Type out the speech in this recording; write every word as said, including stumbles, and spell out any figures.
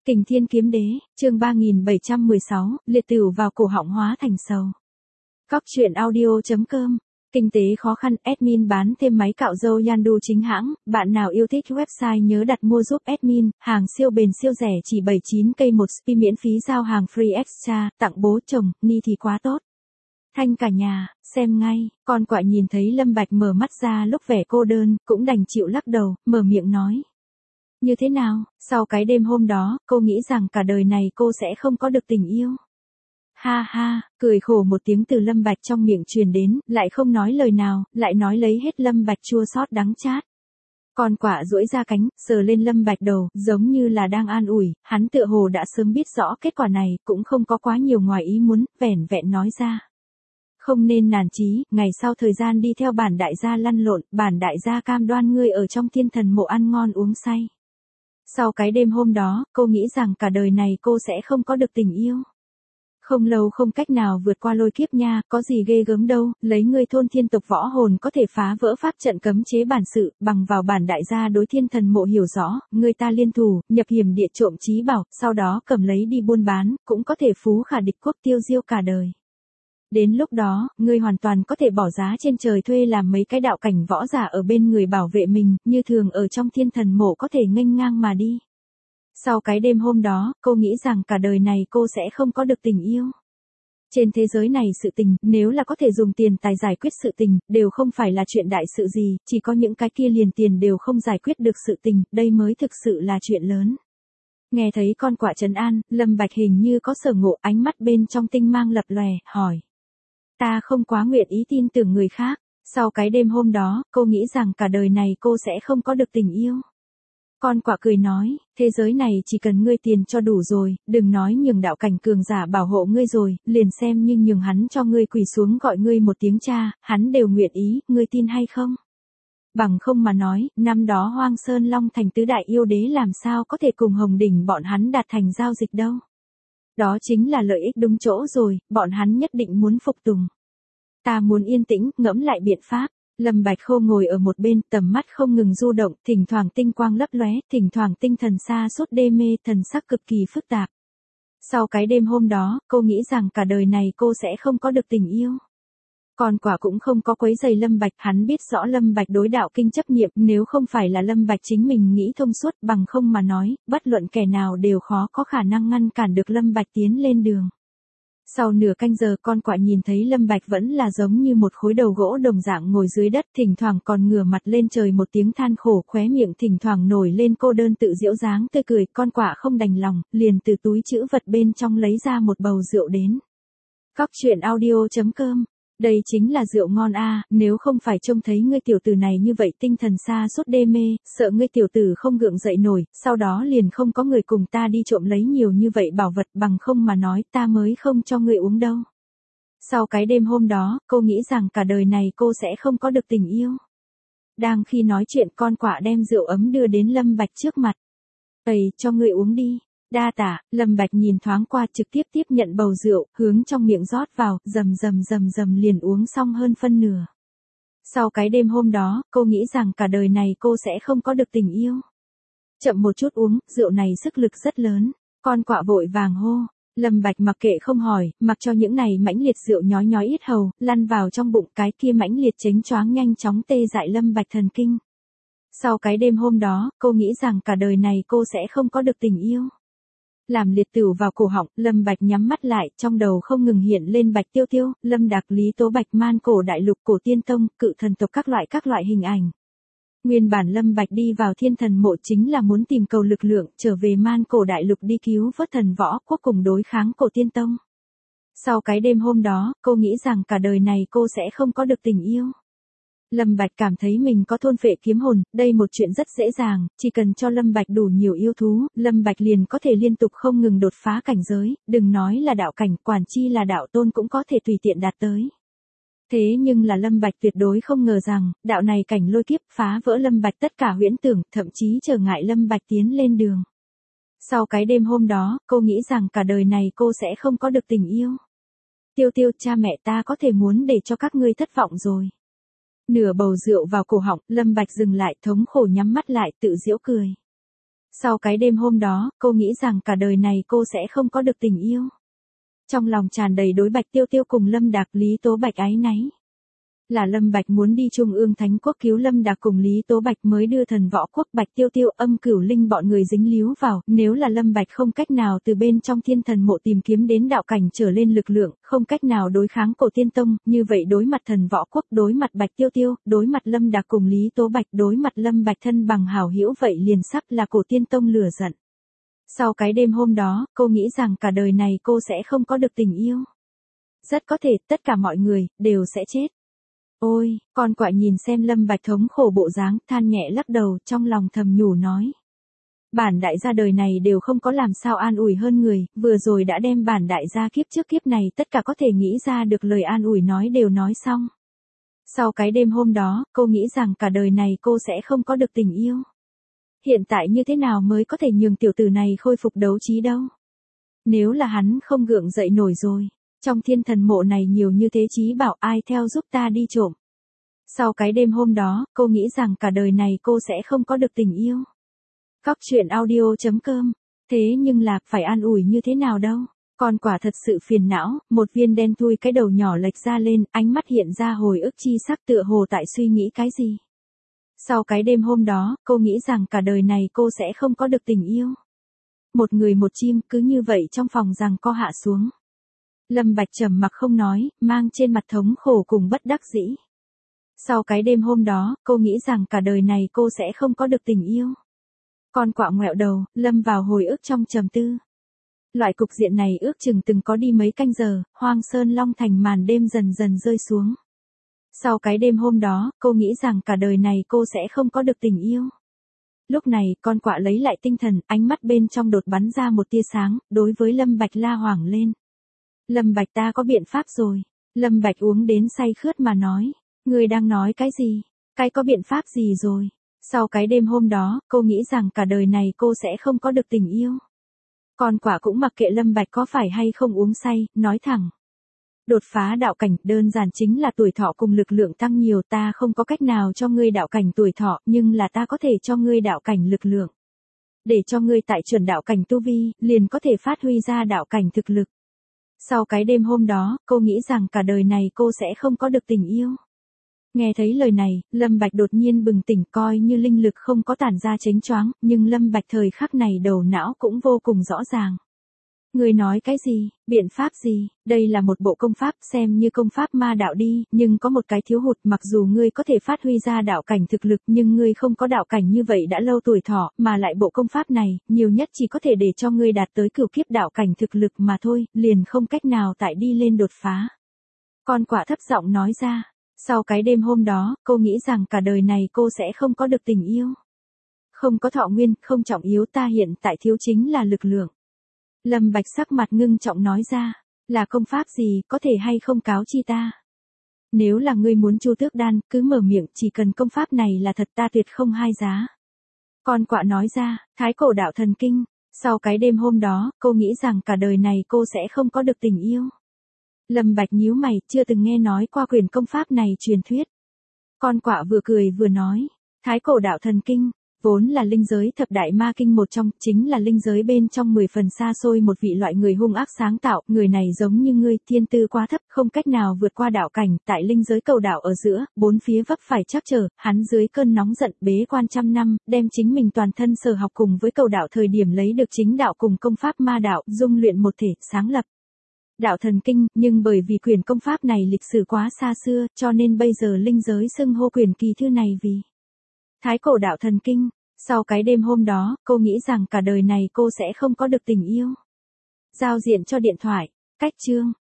Kình Thiên Kiếm Đế, chương ba nghìn bảy trăm mười sáu, liệt tửu vào cổ họng hóa thành sầu. Cóc truyện audio chấm com. Kinh tế khó khăn, admin bán thêm máy cạo râu Yandu chính hãng, bạn nào yêu thích website nhớ đặt mua giúp admin, hàng siêu bền siêu rẻ chỉ bảy mươi chín k một spi miễn phí giao hàng free extra, tặng bố chồng, ni thì quá tốt. Thanh cả nhà, xem ngay, con quạ nhìn thấy Lâm Bạch mở mắt ra lúc vẻ cô đơn, cũng đành chịu lắc đầu, mở miệng nói. Như thế nào, sau cái đêm hôm đó, cô nghĩ rằng cả đời này cô sẽ không có được tình yêu. Ha ha, cười khổ một tiếng từ Lâm Bạch trong miệng truyền đến, lại không nói lời nào, lại nói lấy hết Lâm Bạch chua xót đắng chát. Con quạ duỗi ra cánh, sờ lên Lâm Bạch đầu, giống như là đang an ủi, hắn tựa hồ đã sớm biết rõ kết quả này, cũng không có quá nhiều ngoài ý muốn, vẻn vẹn nói ra. Không nên nản chí, ngày sau thời gian đi theo bản đại gia lăn lộn, bản đại gia cam đoan ngươi ở trong thiên thần mộ ăn ngon uống say. Sau cái đêm hôm đó, cô nghĩ rằng cả đời này cô sẽ không có được tình yêu. Không lâu không cách nào vượt qua lôi kiếp nha, có gì ghê gớm đâu, lấy ngươi thôn thiên tộc võ hồn có thể phá vỡ pháp trận cấm chế bản sự, bằng vào bản đại gia đối thiên thần mộ hiểu rõ, người ta liên thủ, nhập hiểm địa trộm chí bảo, sau đó cầm lấy đi buôn bán, cũng có thể phú khả địch quốc tiêu diêu cả đời. Đến lúc đó, ngươi hoàn toàn có thể bỏ giá trên trời thuê làm mấy cái đạo cảnh võ giả ở bên người bảo vệ mình, như thường ở trong thiên thần mộ có thể nghênh ngang mà đi. Sau cái đêm hôm đó, cô nghĩ rằng cả đời này cô sẽ không có được tình yêu. Trên thế giới này sự tình, nếu là có thể dùng tiền tài giải quyết sự tình, đều không phải là chuyện đại sự gì, chỉ có những cái kia liền tiền đều không giải quyết được sự tình, đây mới thực sự là chuyện lớn. Nghe thấy con quạ trấn an, Lâm Bạch hình như có sở ngộ, ánh mắt bên trong tinh mang lập lòe, hỏi. Ta không quá nguyện ý tin tưởng người khác, sau cái đêm hôm đó, cô nghĩ rằng cả đời này cô sẽ không có được tình yêu. Con quạ cười nói, thế giới này chỉ cần ngươi tiền cho đủ rồi, đừng nói nhường đạo cảnh cường giả bảo hộ ngươi rồi, liền xem như nhường hắn cho ngươi quỳ xuống gọi ngươi một tiếng cha, hắn đều nguyện ý, ngươi tin hay không? Bằng không mà nói, năm đó Hoang Sơn Long Thành tứ đại yêu đế làm sao có thể cùng Hồng Đỉnh bọn hắn đạt thành giao dịch đâu. Đó chính là lợi ích đúng chỗ rồi, bọn hắn nhất định muốn phục tùng. Ta muốn yên tĩnh, ngẫm lại biện pháp. Lâm Bạch Khô ngồi ở một bên, tầm mắt không ngừng du động, thỉnh thoảng tinh quang lấp lóe, thỉnh thoảng tinh thần sa sút đê mê, thần sắc cực kỳ phức tạp. Sau cái đêm hôm đó, cô nghĩ rằng cả đời này cô sẽ không có được tình yêu. Còn quả cũng không có quấy giày Lâm Bạch, hắn biết rõ Lâm Bạch đối đạo kinh chấp niệm, nếu không phải là Lâm Bạch chính mình nghĩ thông suốt, bằng không mà nói, bất luận kẻ nào đều khó có khả năng ngăn cản được Lâm Bạch tiến lên đường. Sau nửa canh giờ con quạ nhìn thấy Lâm Bạch vẫn là giống như một khối đầu gỗ đồng dạng ngồi dưới đất, thỉnh thoảng còn ngửa mặt lên trời một tiếng than khổ, khóe miệng thỉnh thoảng nổi lên cô đơn tự giễu dáng tươi cười, con quạ không đành lòng, liền từ túi trữ vật bên trong lấy ra một bầu rượu đến. Cóc truyện audio chấm com. Đây chính là rượu ngon a, à, nếu không phải trông thấy ngươi tiểu tử này như vậy tinh thần sa sút đê mê, sợ ngươi tiểu tử không gượng dậy nổi, sau đó liền không có người cùng ta đi trộm lấy nhiều như vậy bảo vật, bằng không mà nói ta mới không cho ngươi uống đâu. Sau cái đêm hôm đó, cô nghĩ rằng cả đời này cô sẽ không có được tình yêu. Đang khi nói chuyện con quạ đem rượu ấm đưa đến Lâm Bạch trước mặt. Ây, cho ngươi uống đi. Đa tả, Lâm Bạch nhìn thoáng qua trực tiếp tiếp nhận bầu rượu, hướng trong miệng rót vào, rầm rầm rầm rầm liền uống xong hơn phân nửa. Sau cái đêm hôm đó, cô nghĩ rằng cả đời này cô sẽ không có được tình yêu. Chậm một chút uống, rượu này sức lực rất lớn, con quạ vội vàng hô. Lâm Bạch mặc kệ không hỏi, mặc cho những này mãnh liệt rượu nhói nhói yết hầu, lăn vào trong bụng, cái kia mãnh liệt chánh choáng nhanh chóng tê dại Lâm Bạch thần kinh. Sau cái đêm hôm đó, cô nghĩ rằng cả đời này cô sẽ không có được tình yêu. Làm liệt tửu vào cổ họng, Lâm Bạch nhắm mắt lại, trong đầu không ngừng hiện lên Bạch Tiêu Tiêu, Lâm Đạc, Lý Tố Bạch, Man Cổ Đại Lục, Cổ Tiên Tông, cự thần tộc các loại các loại hình ảnh. Nguyên bản Lâm Bạch đi vào thiên thần mộ chính là muốn tìm cầu lực lượng, trở về Man Cổ Đại Lục đi cứu vớt thần võ quốc cùng đối kháng Cổ Tiên Tông. Sau cái đêm hôm đó, cô nghĩ rằng cả đời này cô sẽ không có được tình yêu. Lâm Bạch cảm thấy mình có thôn phệ kiếm hồn, đây một chuyện rất dễ dàng, chỉ cần cho Lâm Bạch đủ nhiều yêu thú, Lâm Bạch liền có thể liên tục không ngừng đột phá cảnh giới, đừng nói là đạo cảnh, quản chi là đạo tôn cũng có thể tùy tiện đạt tới. Thế nhưng là Lâm Bạch tuyệt đối không ngờ rằng, đạo này cảnh lôi kiếp phá vỡ Lâm Bạch tất cả huyễn tưởng, thậm chí trở ngại Lâm Bạch tiến lên đường. Sau cái đêm hôm đó, cô nghĩ rằng cả đời này cô sẽ không có được tình yêu. Tiêu Tiêu, cha mẹ ta có thể muốn để cho các ngươi thất vọng rồi. Nửa bầu rượu vào cổ họng, Lâm Bạch dừng lại, thống khổ nhắm mắt lại, tự giễu cười. Sau cái đêm hôm đó, cô nghĩ rằng cả đời này cô sẽ không có được tình yêu. Trong lòng tràn đầy đối Bạch Tiêu Tiêu cùng Lâm Đạc, Lý Tố Bạch áy náy. Là Lâm Bạch muốn đi Trung ương Thánh Quốc cứu Lâm Đạc cùng Lý Tố Bạch mới đưa Thần Võ Quốc Bạch Tiêu Tiêu Âm Cửu Linh bọn người dính líu vào, nếu là Lâm Bạch không cách nào từ bên trong Thiên Thần Mộ tìm kiếm đến đạo cảnh trở lên lực lượng, không cách nào đối kháng Cổ Tiên Tông, như vậy đối mặt Thần Võ Quốc, đối mặt Bạch Tiêu Tiêu, đối mặt Lâm Đạc cùng Lý Tố Bạch, đối mặt Lâm Bạch thân bằng hảo hữu vậy liền sắp là Cổ Tiên Tông lửa giận. Sau cái đêm hôm đó, cô nghĩ rằng cả đời này cô sẽ không có được tình yêu. Rất có thể tất cả mọi người đều sẽ chết. Ôi, con quạ nhìn xem Lâm Bạch thống khổ bộ dáng, than nhẹ lắc đầu, trong lòng thầm nhủ nói. Bản đại gia đời này đều không có làm sao an ủi hơn người, vừa rồi đã đem bản đại gia kiếp trước kiếp này tất cả có thể nghĩ ra được lời an ủi nói đều nói xong. Sau cái đêm hôm đó, cô nghĩ rằng cả đời này cô sẽ không có được tình yêu. Hiện tại như thế nào mới có thể nhường tiểu tử này khôi phục đấu trí đâu? Nếu là hắn không gượng dậy nổi rồi. Trong Thiên Thần Mộ này nhiều như thế chí bảo ai theo giúp ta đi trộm. Sau cái đêm hôm đó, cô nghĩ rằng cả đời này cô sẽ không có được tình yêu. Cóc truyện audio chấm com. Thế nhưng là, phải an ủi như thế nào đâu? Con quả thật sự phiền não, một viên đen thui cái đầu nhỏ lệch ra lên, ánh mắt hiện ra hồi ức chi sắc tựa hồ tại suy nghĩ cái gì. Sau cái đêm hôm đó, cô nghĩ rằng cả đời này cô sẽ không có được tình yêu. Một người một chim cứ như vậy trong phòng rằng co hạ xuống. Lâm Bạch trầm mặc không nói, mang trên mặt thống khổ cùng bất đắc dĩ. Sau cái đêm hôm đó, cô nghĩ rằng cả đời này cô sẽ không có được tình yêu. Con quạ ngoẹo đầu, lâm vào hồi ức trong trầm tư. Loại cục diện này ước chừng từng có đi mấy canh giờ, Hoang Sơn Long Thành màn đêm dần dần rơi xuống. Sau cái đêm hôm đó, cô nghĩ rằng cả đời này cô sẽ không có được tình yêu. Lúc này, con quạ lấy lại tinh thần, ánh mắt bên trong đột bắn ra một tia sáng, đối với Lâm Bạch la hoảng lên. Lâm Bạch ta có biện pháp rồi. Lâm Bạch uống đến say khướt mà nói. Ngươi đang nói cái gì? Cái có biện pháp gì rồi? Sau cái đêm hôm đó, cô nghĩ rằng cả đời này cô sẽ không có được tình yêu. Con quả cũng mặc kệ Lâm Bạch có phải hay không uống say, nói thẳng. Đột phá đạo cảnh đơn giản chính là tuổi thọ cùng lực lượng tăng nhiều, ta không có cách nào cho ngươi đạo cảnh tuổi thọ, nhưng là ta có thể cho ngươi đạo cảnh lực lượng. Để cho ngươi tại chuẩn đạo cảnh tu vi, liền có thể phát huy ra đạo cảnh thực lực. Sau cái đêm hôm đó, cô nghĩ rằng cả đời này cô sẽ không có được tình yêu. Nghe thấy lời này, Lâm Bạch đột nhiên bừng tỉnh, coi như linh lực không có tản ra chánh choáng, nhưng Lâm Bạch thời khắc này đầu não cũng vô cùng rõ ràng. Người nói cái gì, biện pháp gì, đây là một bộ công pháp xem như công pháp ma đạo đi, nhưng có một cái thiếu hụt, mặc dù ngươi có thể phát huy ra đạo cảnh thực lực nhưng ngươi không có đạo cảnh như vậy đã lâu tuổi thọ, mà lại bộ công pháp này, nhiều nhất chỉ có thể để cho ngươi đạt tới cửu kiếp đạo cảnh thực lực mà thôi, liền không cách nào tại đi lên đột phá. Con quả thấp giọng nói ra, sau cái đêm hôm đó, cô nghĩ rằng cả đời này cô sẽ không có được tình yêu. Không có thọ nguyên, không trọng yếu, ta hiện tại thiếu chính là lực lượng. Lâm Bạch sắc mặt ngưng trọng nói ra, là công pháp gì, có thể hay không cáo chi ta. Nếu là ngươi muốn Chu Tước Đan, cứ mở miệng, chỉ cần công pháp này là thật ta tuyệt không hai giá. Con quạ nói ra, Thái Cổ Đạo Thần Kinh, sau cái đêm hôm đó, cô nghĩ rằng cả đời này cô sẽ không có được tình yêu. Lâm Bạch nhíu mày, chưa từng nghe nói qua quyển công pháp này truyền thuyết. Con quạ vừa cười vừa nói, Thái Cổ Đạo Thần Kinh, vốn là linh giới thập đại ma kinh một trong, chính là linh giới bên trong mười phần xa xôi một vị loại người hung ác sáng tạo, người này giống như ngươi, thiên tư quá thấp, không cách nào vượt qua đạo cảnh, tại linh giới cầu đạo ở giữa, bốn phía vấp phải trắc trở, hắn dưới cơn nóng giận bế quan trăm năm, đem chính mình toàn thân sở học cùng với cầu đạo thời điểm lấy được chính đạo cùng công pháp ma đạo, dung luyện một thể, sáng lập Đạo Thần Kinh, nhưng bởi vì quyển công pháp này lịch sử quá xa xưa, cho nên bây giờ linh giới xưng hô quyển kỳ thư này vì Thái Cổ Đạo Thần Kinh. Sau cái đêm hôm đó, cô nghĩ rằng cả đời này cô sẽ không có được tình yêu. Giao diện cho điện thoại, cách chương.